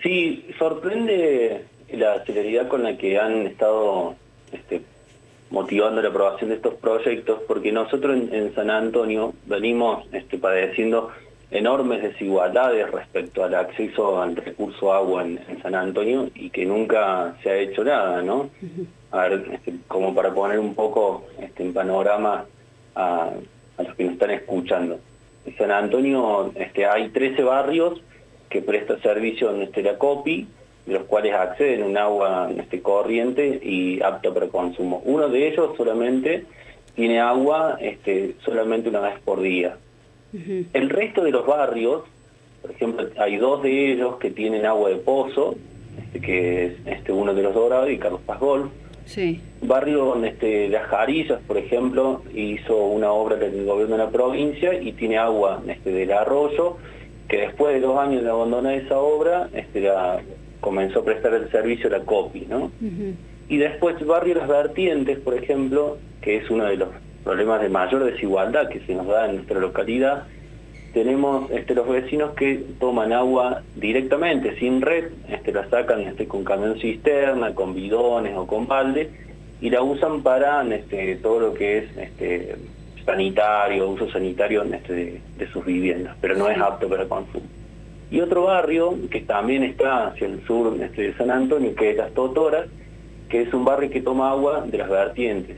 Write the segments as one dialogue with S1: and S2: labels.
S1: Sí, sorprende la celeridad con la que han estado motivando la aprobación de estos proyectos, porque nosotros en San Antonio venimos padeciendo enormes desigualdades respecto al acceso al recurso agua en San Antonio y que nunca se ha hecho nada, ¿no? A ver, como para poner un poco en panorama a los que nos están escuchando. En San Antonio hay 13 barrios que presta servicio en la COPI, de los cuales acceden a un agua corriente y apta para consumo. Uno de ellos solamente tiene agua solamente una vez por día. El resto de los barrios, por ejemplo, hay 2 de ellos que tienen agua de pozo, que es uno de los Dorados y Carlos Paz Golf.
S2: Sí.
S1: Barrio Las Jarillas, por ejemplo, hizo una obra del gobierno de la provincia y tiene agua del arroyo, que después de 2 años de abandonar esa obra, comenzó a prestar el servicio a la COPI, ¿no? Y después Barrio Las Vertientes, por ejemplo, que es uno de los problemas de mayor desigualdad que se nos da en nuestra localidad, tenemos los vecinos que toman agua directamente, sin red, la sacan con camión cisterna, con bidones o con balde, y la usan para todo lo que es sanitario, uso sanitario de sus viviendas, pero no es apto para consumo. Y otro barrio que también está hacia el sur de San Antonio, que es Las Totoras, que es un barrio que toma agua de las vertientes,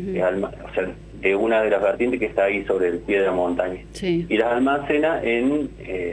S1: de una de las vertientes que está ahí sobre el pie de la montaña,
S2: sí,
S1: y las almacena en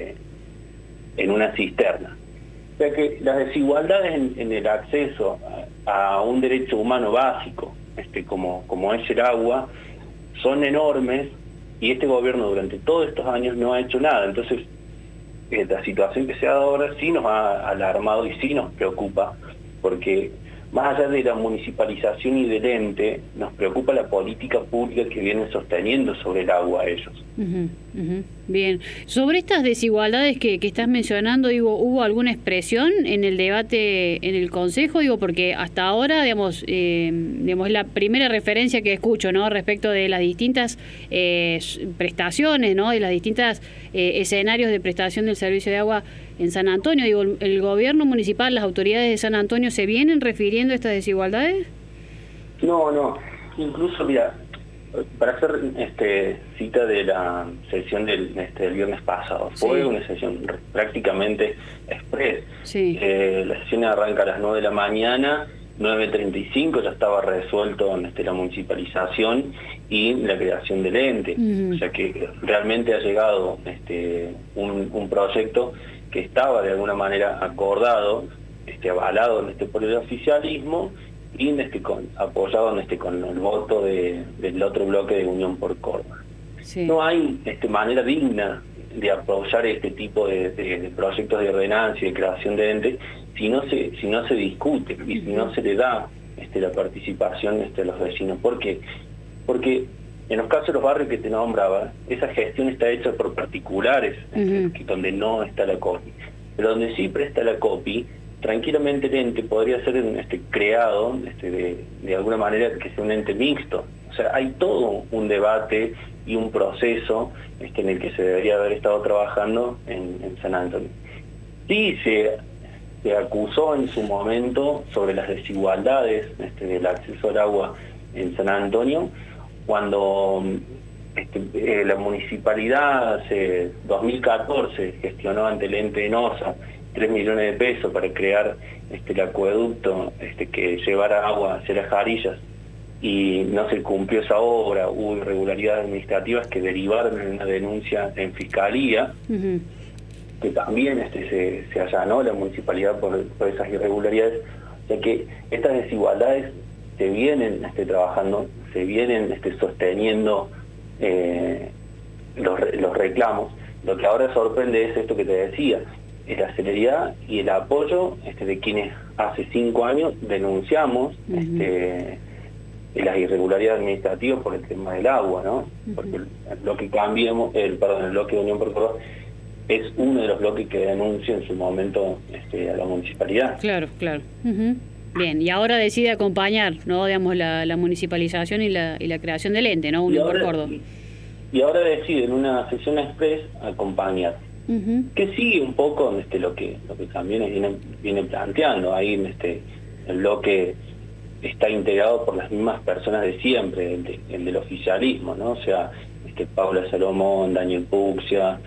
S1: una cisterna. O sea que las desigualdades en el acceso a un derecho humano básico, como es el agua, son enormes, y este gobierno durante todos estos años no ha hecho nada. Entonces, la situación que se ha dado ahora sí nos ha alarmado y sí nos preocupa, porque más allá de la municipalización y del ente, nos preocupa la política pública que vienen sosteniendo sobre el agua ellos.
S2: Bien. Sobre estas desigualdades que estás mencionando, ¿hubo alguna expresión en el debate en el Consejo? Porque hasta ahora, digamos, la primera referencia que escucho, ¿no?, respecto de las distintas prestaciones, ¿no?, de las distintas escenarios de prestación del servicio de agua en San Antonio. ¿El gobierno municipal, las autoridades de San Antonio se vienen refiriendo a estas desigualdades?
S1: No. Incluso, mira, para hacer cita de la sesión del viernes pasado, fue una sesión prácticamente express.
S2: Sí.
S1: La sesión arranca a las 9 de la mañana, 9:35 ya estaba resuelto la municipalización y la creación del ente. O sea que realmente ha llegado un proyecto que estaba de alguna manera acordado, avalado por el oficialismo, y apoyado con el voto del otro bloque de Unión por Córdoba.
S2: Sí.
S1: No hay manera digna de apoyar este tipo de proyectos de ordenancia y de creación de entes si no se discute y si no se le da la participación a los vecinos. ¿Por qué? Porque en los casos de los barrios que te nombraba, esa gestión está hecha por particulares, donde no está la COPI. Pero donde sí presta la COPI, tranquilamente el ente podría ser creado de alguna manera que sea un ente mixto. O sea, hay todo un debate y un proceso en el que se debería haber estado trabajando en San Antonio. Sí se acusó en su momento sobre las desigualdades del acceso al agua en San Antonio, cuando la municipalidad hace 2014 gestionó ante el ente de NOSA 3 millones de pesos para crear el acueducto que llevara agua hacia Las Jarillas, y no se cumplió esa obra. Hubo irregularidades administrativas que derivaron en una denuncia en Fiscalía, que también se allanó la municipalidad por esas irregularidades. O sea que estas desigualdades se vienen trabajando, se vienen sosteniendo los reclamos. Lo que ahora sorprende es esto que te decía, es la celeridad y el apoyo de quienes hace 5 años denunciamos las irregularidades administrativas por el tema del agua, ¿no? Porque el bloque el bloque de Unión por Córdoba es uno de los bloques que denuncia en su momento a la municipalidad.
S2: Claro. Bien, y ahora decide acompañar, ¿no?, digamos, la municipalización y la creación del ente, ¿no?, Unión por Córdoba.
S1: Y ahora decide en una sesión express acompañar. que sigue un poco lo que también viene planteando. Ahí el bloque está integrado por las mismas personas de siempre, el del oficialismo, ¿no? O sea, Paula Salomón, Daniel Puxia,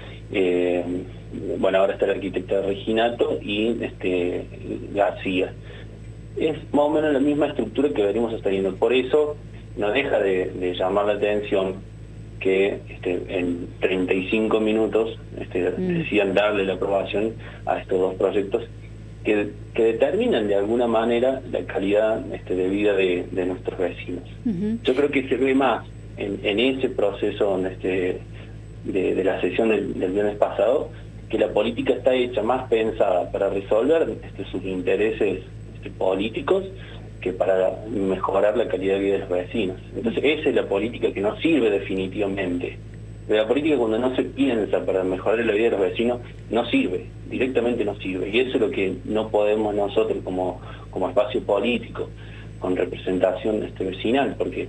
S1: bueno, ahora está la arquitecta Reginato y García. Es más o menos la misma estructura que venimos sosteniendo. Por eso no deja de llamar la atención que en 35 minutos decían darle la aprobación a estos dos proyectos que determinan de alguna manera la calidad de vida de nuestros vecinos. Yo creo que se ve más en ese proceso de la sesión del viernes pasado, que la política está hecha más pensada para resolver sus intereses políticos que para mejorar la calidad de vida de los vecinos. Entonces esa es la política que no sirve definitivamente. La política, cuando no se piensa para mejorar la vida de los vecinos, no sirve, directamente no sirve. Y eso es lo que no podemos nosotros como espacio político, con representación vecinal, porque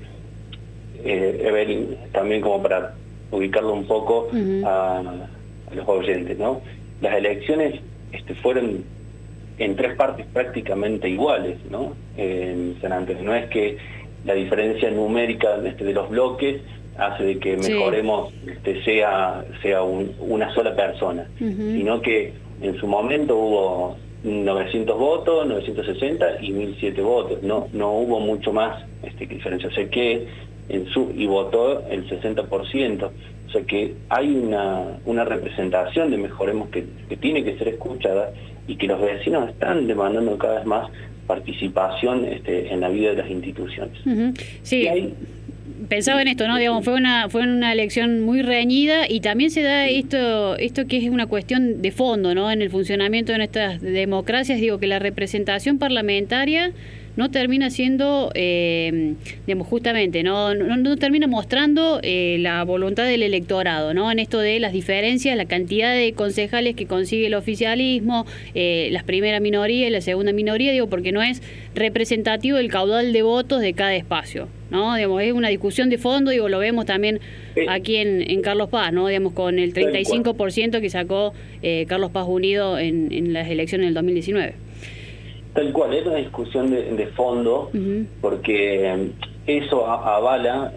S1: Evelyn, también como para ubicarlo un poco a los oyentes, ¿no? Las elecciones fueron en tres partes prácticamente iguales, ¿no? En San Antonio. No es que la diferencia numérica de los bloques hace de que mejoremos sea una sola persona, sino que en su momento hubo 900 votos, 960 y 1007 votos. No hubo mucho más que diferencia. O sea que y votó el 60%. O sea que hay una representación de Mejoremos que tiene que ser escuchada y que los vecinos están demandando cada vez más participación en la vida de las instituciones.
S2: Sí. Pensaba en esto, ¿no? Digamos, fue una elección muy reñida y también se da esto que es una cuestión de fondo, ¿no? En el funcionamiento de nuestras democracias, digo que la representación parlamentaria no termina siendo, digamos, justamente, no termina mostrando la voluntad del electorado, ¿no? En esto de las diferencias, la cantidad de concejales que consigue el oficialismo, la primera minoría y la segunda minoría, digo, porque no es representativo del caudal de votos de cada espacio, ¿no? Digamos, es una discusión de fondo, digo, lo vemos también aquí en Carlos Paz, ¿no? Digamos, con el 35% que sacó Carlos Paz Unido en las elecciones del 2019.
S1: Tal cual, es una discusión de fondo, porque eso avala,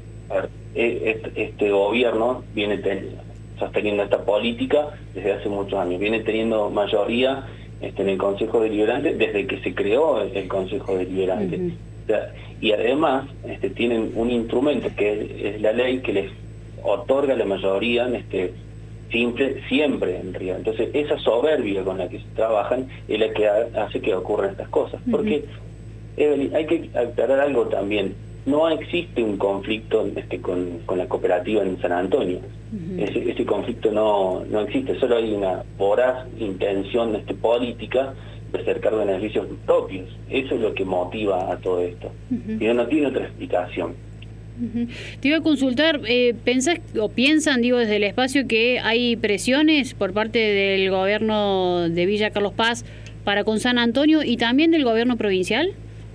S1: este gobierno viene sosteniendo esta política desde hace muchos años, viene teniendo mayoría en el Consejo Deliberante desde que se creó el Consejo Deliberante. O sea, y además tienen un instrumento que es la ley que les otorga la mayoría siempre en realidad. Entonces esa soberbia con la que se trabajan es la que hace que ocurran estas cosas. Porque Evelyn, hay que aclarar algo también, no existe un conflicto con la cooperativa en San Antonio. Ese conflicto no existe, solo hay una voraz intención política de acercar beneficios propios. Eso es lo que motiva a todo esto. Y no tiene otra explicación.
S2: Te iba a consultar, piensan, digo, desde el espacio que hay presiones por parte del gobierno de Villa Carlos Paz para con San Antonio y también del gobierno provincial?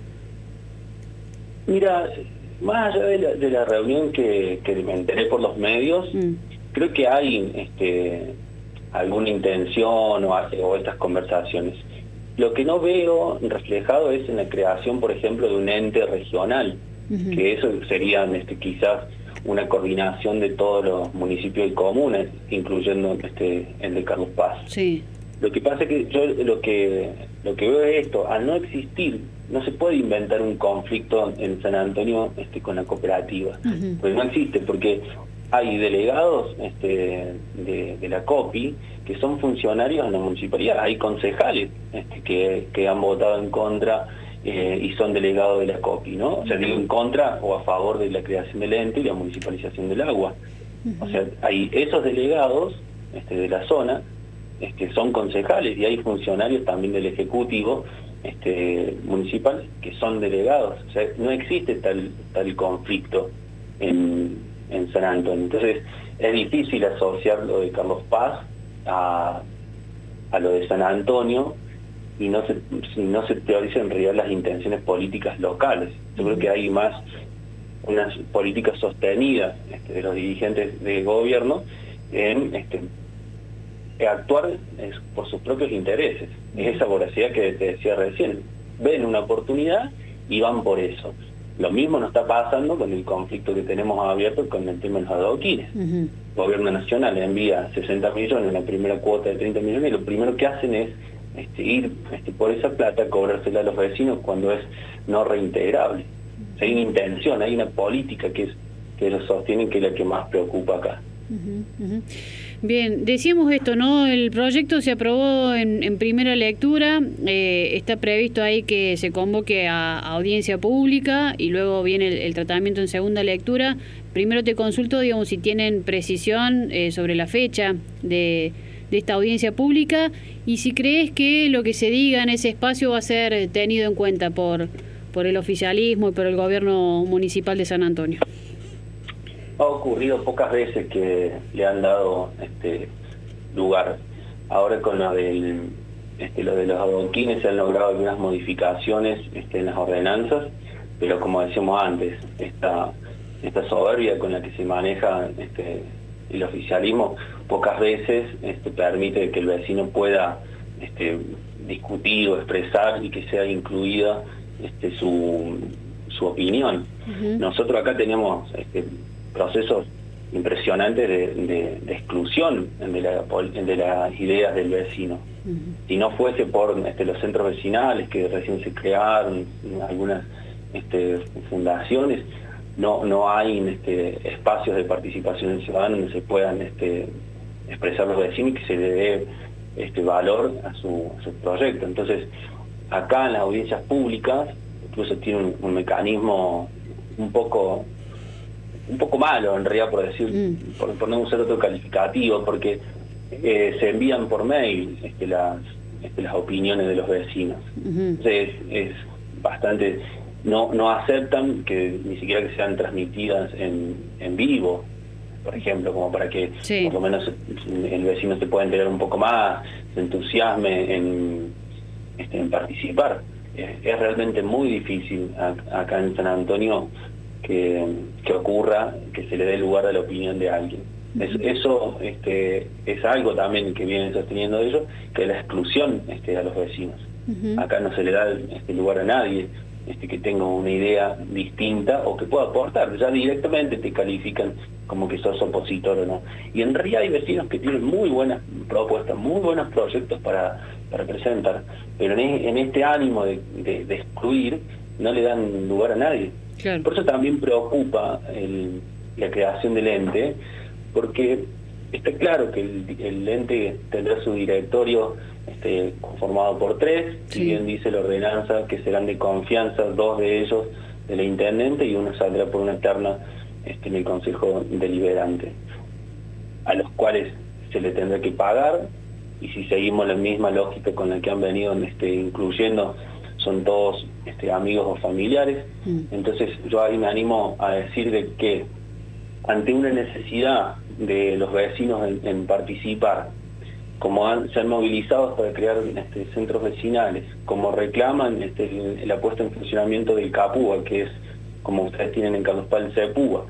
S1: Mira, más allá de la reunión que me enteré por los medios, creo que hay alguna intención o estas conversaciones. Lo que no veo reflejado es en la creación, por ejemplo, de un ente regional, que eso sería quizás una coordinación de todos los municipios y comunas, incluyendo el de Carlos Paz. Sí. Lo que pasa es que yo lo que veo es esto: al no existir, no se puede inventar un conflicto en San Antonio con la cooperativa, pues no existe, porque hay delegados de la COPI que son funcionarios en la municipalidad, hay concejales que han votado en contra y son delegados de la COPI, ¿no? O sea, digo en contra o a favor de la creación del ente y la municipalización del agua. O sea, hay esos delegados de la zona son concejales y hay funcionarios también del Ejecutivo municipal que son delegados. O sea, no existe tal conflicto en San Antonio. Entonces, es difícil asociar lo de Carlos Paz a lo de San Antonio, y no se teorizan en realidad las intenciones políticas locales. Yo creo que hay más unas políticas sostenidas de los dirigentes de gobierno en actuar por sus propios intereses. Es esa voracidad que te decía recién. Ven una oportunidad y van por eso. Lo mismo nos está pasando con el conflicto que tenemos abierto con el tema de los adoquines. El gobierno nacional envía 60 millones, la primera cuota de 30 millones, y lo primero que hacen es ir por esa plata, cobrársela a los vecinos cuando es no reintegrable. O sea, hay una intención, hay una política que lo sostienen, que es la que más preocupa acá.
S2: Bien, decíamos esto, ¿no? El proyecto se aprobó en primera lectura, está previsto ahí que se convoque a audiencia pública y luego viene el tratamiento en segunda lectura. Primero te consulto, digamos, si tienen precisión sobre la fecha de esta audiencia pública y si crees que lo que se diga en ese espacio va a ser tenido en cuenta por el oficialismo y por el gobierno municipal de San Antonio.
S1: Ha ocurrido pocas veces que le han dado lugar. Ahora con lo de los adoquines se han logrado algunas modificaciones en las ordenanzas, pero como decíamos antes, esta soberbia con la que se maneja el oficialismo pocas veces permite que el vecino pueda discutir o expresar y que sea incluida su opinión. Nosotros acá tenemos procesos impresionantes de exclusión de las ideas del vecino. Si no fuese por los centros vecinales que recién se crearon, algunas fundaciones, no hay espacios de participación ciudadana donde se puedan expresar los vecinos y que se le dé valor a su proyecto. Entonces, acá en las audiencias públicas incluso tiene un mecanismo un poco malo, en realidad, por no usar otro calificativo, porque se envían por mail las opiniones de los vecinos. Entonces es bastante, no aceptan que ni siquiera que sean transmitidas en vivo, por ejemplo, como para que por lo menos el vecino se pueda enterar un poco más, se entusiasme en participar. Es realmente muy difícil acá en San Antonio que ocurra, que se le dé lugar a la opinión de alguien. Eso es algo también que vienen sosteniendo ellos, que es la exclusión a los vecinos. Acá no se le da lugar a nadie que tenga una idea distinta o que pueda aportar. Ya directamente te califican como que sos opositor o no. Y en realidad hay vecinos que tienen muy buenas propuestas, muy buenos proyectos para presentar, pero en este ánimo de excluir no le dan lugar a nadie. Claro. Por eso también preocupa la creación del ente, porque está claro que el ente tendrá su directorio conformado por 3, si bien dice la ordenanza que serán de confianza 2 de ellos de la intendente y uno saldrá por una terna en el Consejo Deliberante, a los cuales se le tendrá que pagar, y si seguimos la misma lógica con la que han venido incluyendo, son todos amigos o familiares. Entonces yo ahí me animo a decir de que ante una necesidad de los vecinos en participar, como se han movilizado para crear centros vecinales, como reclaman la puesta en funcionamiento del Capúa, que es como ustedes tienen en Carlos Paz el Cepúa.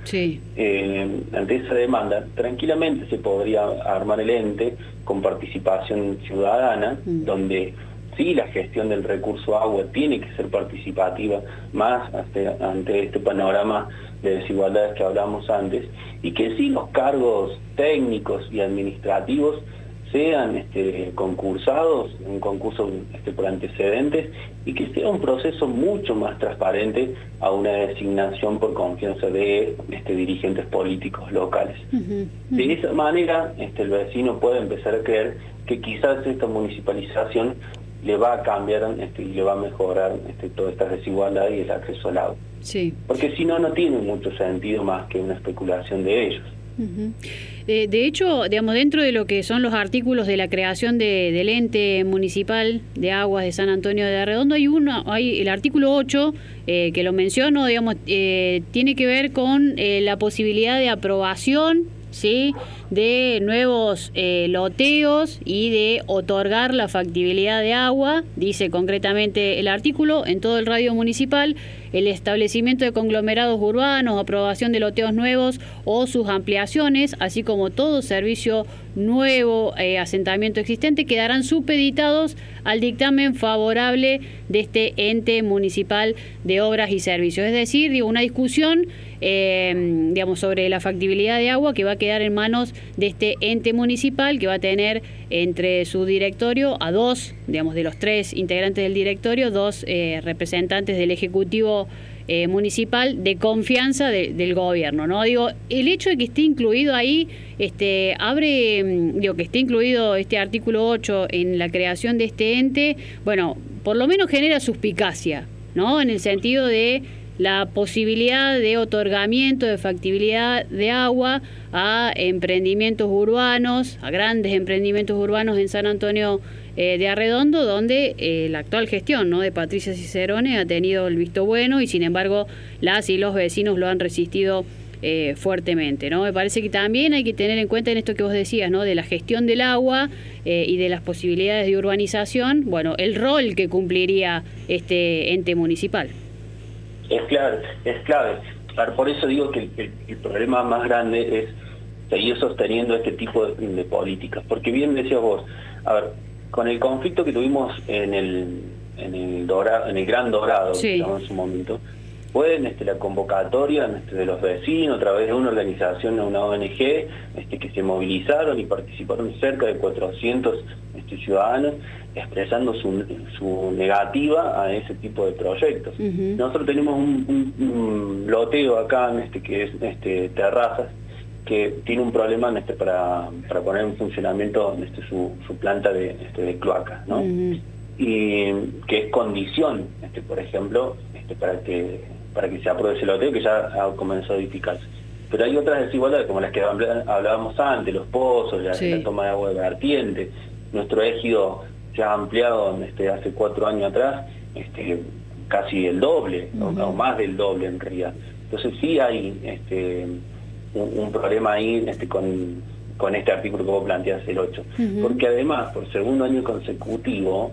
S1: Ante esa demanda, tranquilamente se podría armar el ente con participación ciudadana, donde sí, la gestión del recurso agua tiene que ser participativa, más ante este panorama de desigualdades que hablamos antes, y que sí los cargos técnicos y administrativos sean concursados, un concurso por antecedentes, y que sea un proceso mucho más transparente a una designación por confianza de dirigentes políticos locales. De esa manera el vecino puede empezar a creer que quizás esta municipalización le va a cambiar y le va a mejorar todas estas desigualdades y el acceso al agua. Porque si no, no tiene mucho sentido más que una especulación de ellos.
S2: De hecho, digamos, dentro de lo que son los artículos de la creación del ente municipal de aguas de San Antonio de Arredondo, hay el artículo 8, que lo menciono, digamos, tiene que ver con la posibilidad de aprobación, ¿sí?, de nuevos loteos y de otorgar la factibilidad de agua. Dice concretamente el artículo: en todo el radio municipal, el establecimiento de conglomerados urbanos, aprobación de loteos nuevos o sus ampliaciones, así como todo servicio nuevo asentamiento existente quedarán supeditados al dictamen favorable de este ente municipal de obras y servicios. Es decir, digo, una discusión digamos, sobre la factibilidad de agua que va a quedar en manos de este ente municipal, que va a tener entre su directorio a dos, digamos, de los 3 integrantes del directorio, 2 representantes del Ejecutivo municipal de confianza del gobierno, ¿no? Digo, el hecho de que esté incluido ahí, que esté incluido este artículo 8 en la creación de este ente, bueno, por lo menos genera suspicacia, ¿no? En el sentido de la posibilidad de otorgamiento de factibilidad de agua a emprendimientos urbanos, a grandes emprendimientos urbanos en San Antonio de Arredondo, donde la actual gestión, ¿no?, de Patricia Cicerone ha tenido el visto bueno y sin embargo las y los vecinos lo han resistido fuertemente, ¿no? Me parece que también hay que tener en cuenta en esto que vos decías, ¿no?, de la gestión del agua y de las posibilidades de urbanización, bueno, el rol que cumpliría este ente municipal.
S1: Es clave. Por eso digo que el problema más grande es seguir sosteniendo este tipo de políticas, porque bien decías vos, a ver, con el conflicto que tuvimos en el Gran Dorado,
S2: sí,
S1: digamos, en su momento, fue la convocatoria de los vecinos a través de una organización, una ONG, que se movilizaron y participaron cerca de 400 ciudadanos expresando su negativa a ese tipo de proyectos.
S2: Uh-huh.
S1: Nosotros tenemos un loteo acá, que es Terrazas, que tiene un problema para poner en funcionamiento su planta de cloaca, ¿no?
S2: Uh-huh.
S1: Y que es condición, por ejemplo, para que se apruebe ese loteo, que ya ha comenzado a edificarse. Pero hay otras desigualdades, como las que hablábamos antes, los pozos, la toma de agua de vertiente. Nuestro ejido se ha ampliado hace 4 años atrás, casi el doble, uh-huh, o más del doble en realidad. Entonces sí hay un problema ahí con este artículo que vos planteás, el 8. Uh-huh. Porque además, por segundo año consecutivo,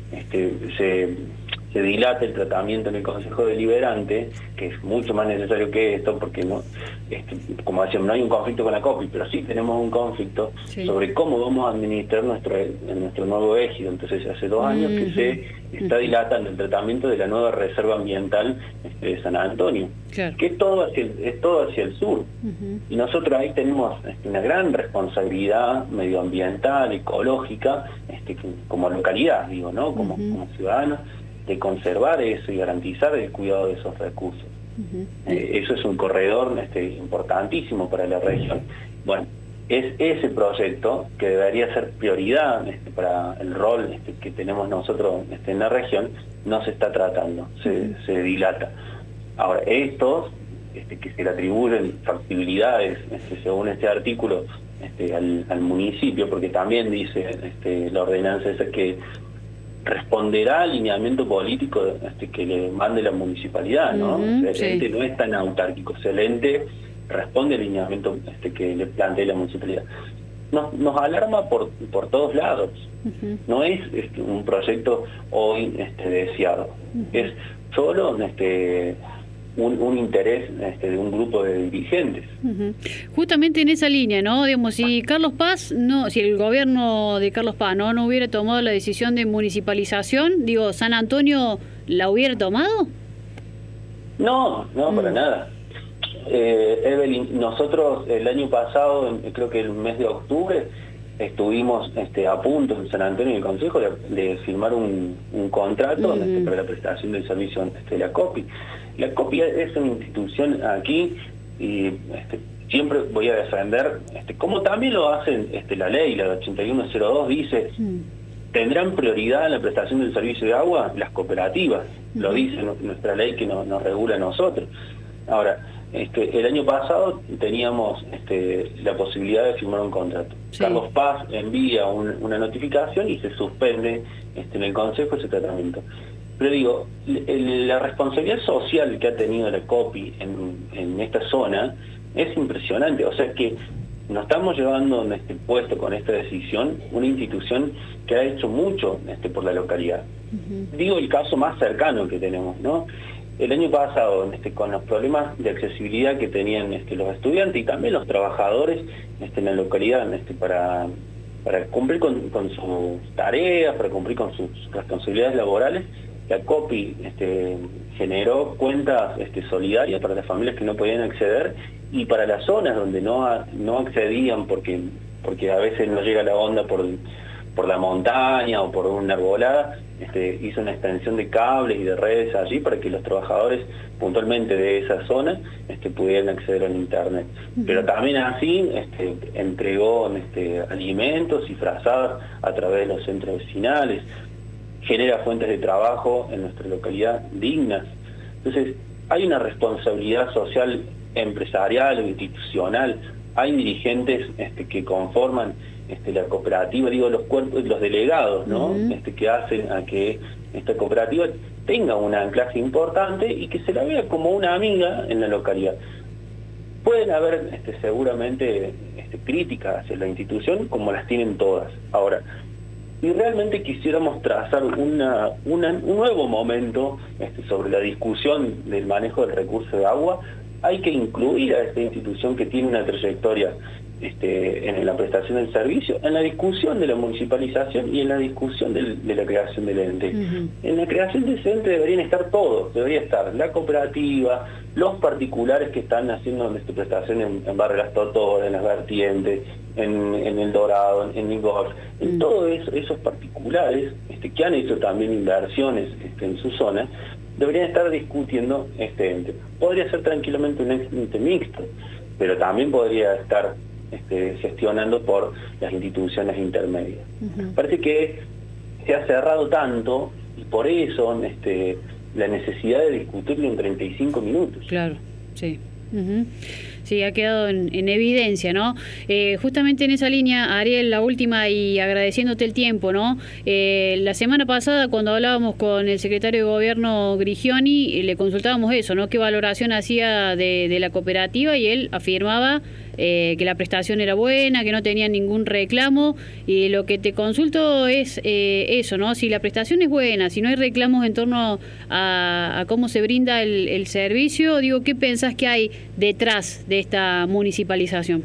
S1: se dilata el tratamiento en el Consejo Deliberante, que es mucho más necesario que esto, porque no, como decíamos, no hay un conflicto con la COPI, pero sí tenemos un conflicto sobre cómo vamos a administrar nuestro nuevo ejido. Entonces hace 2 años que se está dilatando el tratamiento de la nueva reserva ambiental de San Antonio, que es todo hacia el sur. Uh-huh. Y nosotros ahí tenemos una gran responsabilidad medioambiental, ecológica, como localidad, digo, ¿no? Como ciudadanos, de conservar eso y garantizar el cuidado de esos recursos. Uh-huh. Eso es un corredor importantísimo para la región. Bueno, es ese proyecto que debería ser prioridad para el rol que tenemos nosotros en la región, no se está tratando, se dilata. Ahora, estos que se le atribuyen factibilidades según este artículo al municipio, porque también dice la ordenanza esa que responderá al lineamiento político que le mande la municipalidad, ¿no? Uh-huh, el ente no es tan autárquico, el ente responde al lineamiento que le plantee la municipalidad. Nos alarma por todos lados. Uh-huh. No es un proyecto hoy deseado. Uh-huh. Es solo un interés de un grupo de dirigentes. Uh-huh.
S2: Justamente en esa línea, ¿no? Digamos, si el gobierno de Carlos Paz no hubiera tomado la decisión de municipalización, digo, ¿San Antonio la hubiera tomado? No, para nada. Evelyn, nosotros el año pasado, creo que el mes de octubre, estuvimos a punto en San Antonio, en el Consejo, de firmar un contrato uh-huh, para la prestación del servicio de la COPI. La COPI es una institución aquí y siempre voy a defender, como también lo hacen la ley, la 8102 dice, tendrán prioridad en la prestación del servicio de agua las cooperativas, lo dice nuestra ley que nos regula a nosotros. Ahora, el año pasado teníamos la posibilidad de firmar un contrato. Sí. Carlos Paz envía una notificación y se suspende en el Consejo ese tratamiento. Pero digo, la responsabilidad social que ha tenido la COPI en esta zona es impresionante. O sea que nos estamos llevando en este puesto con esta decisión una institución que ha hecho mucho por la localidad. Uh-huh. Digo el caso más cercano que tenemos, ¿no?
S1: el año pasado, con los problemas de accesibilidad que tenían los estudiantes y también los trabajadores en la localidad, para cumplir con sus tareas, para cumplir con sus responsabilidades laborales, la COPI generó cuentas solidarias para las familias que no podían acceder, y para las zonas donde no accedían porque a veces no llega la onda por la montaña o por una arbolada, hizo una extensión de cables y de redes allí para que los trabajadores puntualmente de esa zona pudieran acceder al internet. Pero también así entregó alimentos y frazadas a través de los centros vecinales, genera fuentes de trabajo en nuestra localidad dignas. Entonces, hay una responsabilidad social, empresarial o institucional. Hay dirigentes que conforman la cooperativa, digo, los delegados, ¿no? Que hacen a que esta cooperativa tenga un anclaje importante y que se la vea como una amiga en la localidad. Pueden haber seguramente críticas hacia la institución, como las tienen todas. Ahora, si realmente quisiéramos trazar un nuevo momento sobre la discusión del manejo del recurso de agua, hay que incluir a esta institución que tiene una trayectoria en la prestación del servicio, en la discusión de la municipalización y en la discusión de la creación del ente. En la creación de ese ente deberían estar todos, debería estar la cooperativa, los particulares que están haciendo prestación en Barrio Las Totoras, en Las Vertientes, en El Dorado, en el Golf, en todos esos particulares que han hecho también inversiones en su zona, deberían estar discutiendo este ente. Podría ser tranquilamente un ente mixto, pero también podría estar gestionando por las instituciones intermedias. Parece que se ha cerrado tanto y por eso la necesidad de discutirlo en 35 minutos.
S2: Claro, sí. Sí, ha quedado en evidencia, ¿no? Justamente en esa línea, Ariel, la última, y agradeciéndote el tiempo, ¿no? La semana pasada, cuando hablábamos con el secretario de Gobierno Grigioni, le consultábamos eso, ¿no? ¿Qué valoración hacía de la cooperativa? Y él afirmaba que la prestación era buena, que no tenía ningún reclamo, y lo que te consulto es eso, ¿no? Si la prestación es buena, si no hay reclamos en torno a cómo se brinda el servicio, digo, ¿qué pensás que hay detrás de esta municipalización?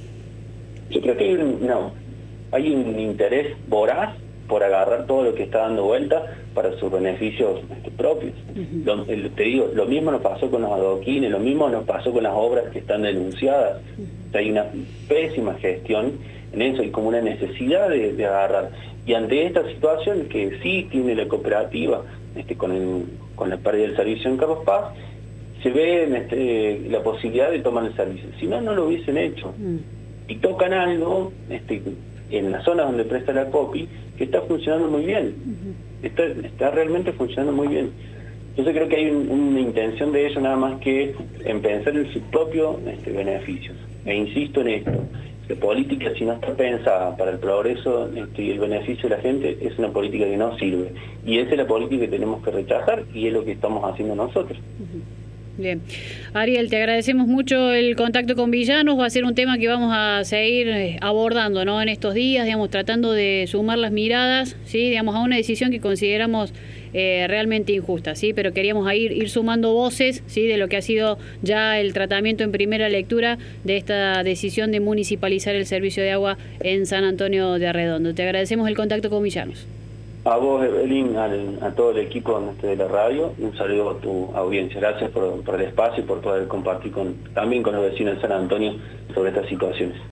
S1: Yo creo que hay un interés voraz por agarrar todo lo que está dando vuelta para sus beneficios propios. Te digo, lo mismo nos pasó con los adoquines, lo mismo nos pasó con las obras que están denunciadas. Hay una pésima gestión en eso y como una necesidad de agarrar. Y ante esta situación que sí tiene la cooperativa con la pérdida del servicio en Carlos Paz, se ve la posibilidad de tomar el servicio. Si no, no lo hubiesen hecho. Y tocan algo en la zona donde presta la COPI que está funcionando muy bien. Está realmente funcionando muy bien. Entonces creo que hay una intención de ello nada más que en pensar en sus propios beneficios. E insisto en esto, la política, si no está pensada para el progreso y el beneficio de la gente, es una política que no sirve. Y esa es la política que tenemos que rechazar y es lo que estamos haciendo nosotros.
S2: Bien. Ariel, te agradecemos mucho el contacto con Villanos. Va a ser un tema que vamos a seguir abordando, ¿no? En estos días, digamos, tratando de sumar las miradas, ¿sí? Digamos, a una decisión que consideramos realmente injusta, ¿sí? Pero queríamos ir sumando voces, ¿sí? De lo que ha sido ya el tratamiento en primera lectura de esta decisión de municipalizar el servicio de agua en San Antonio de Arredondo. Te agradecemos el contacto con Villanos.
S1: A vos, Evelyn, a todo el equipo de la radio, un saludo a tu audiencia. Gracias por el espacio y por poder compartir también con los vecinos de San Antonio sobre estas situaciones.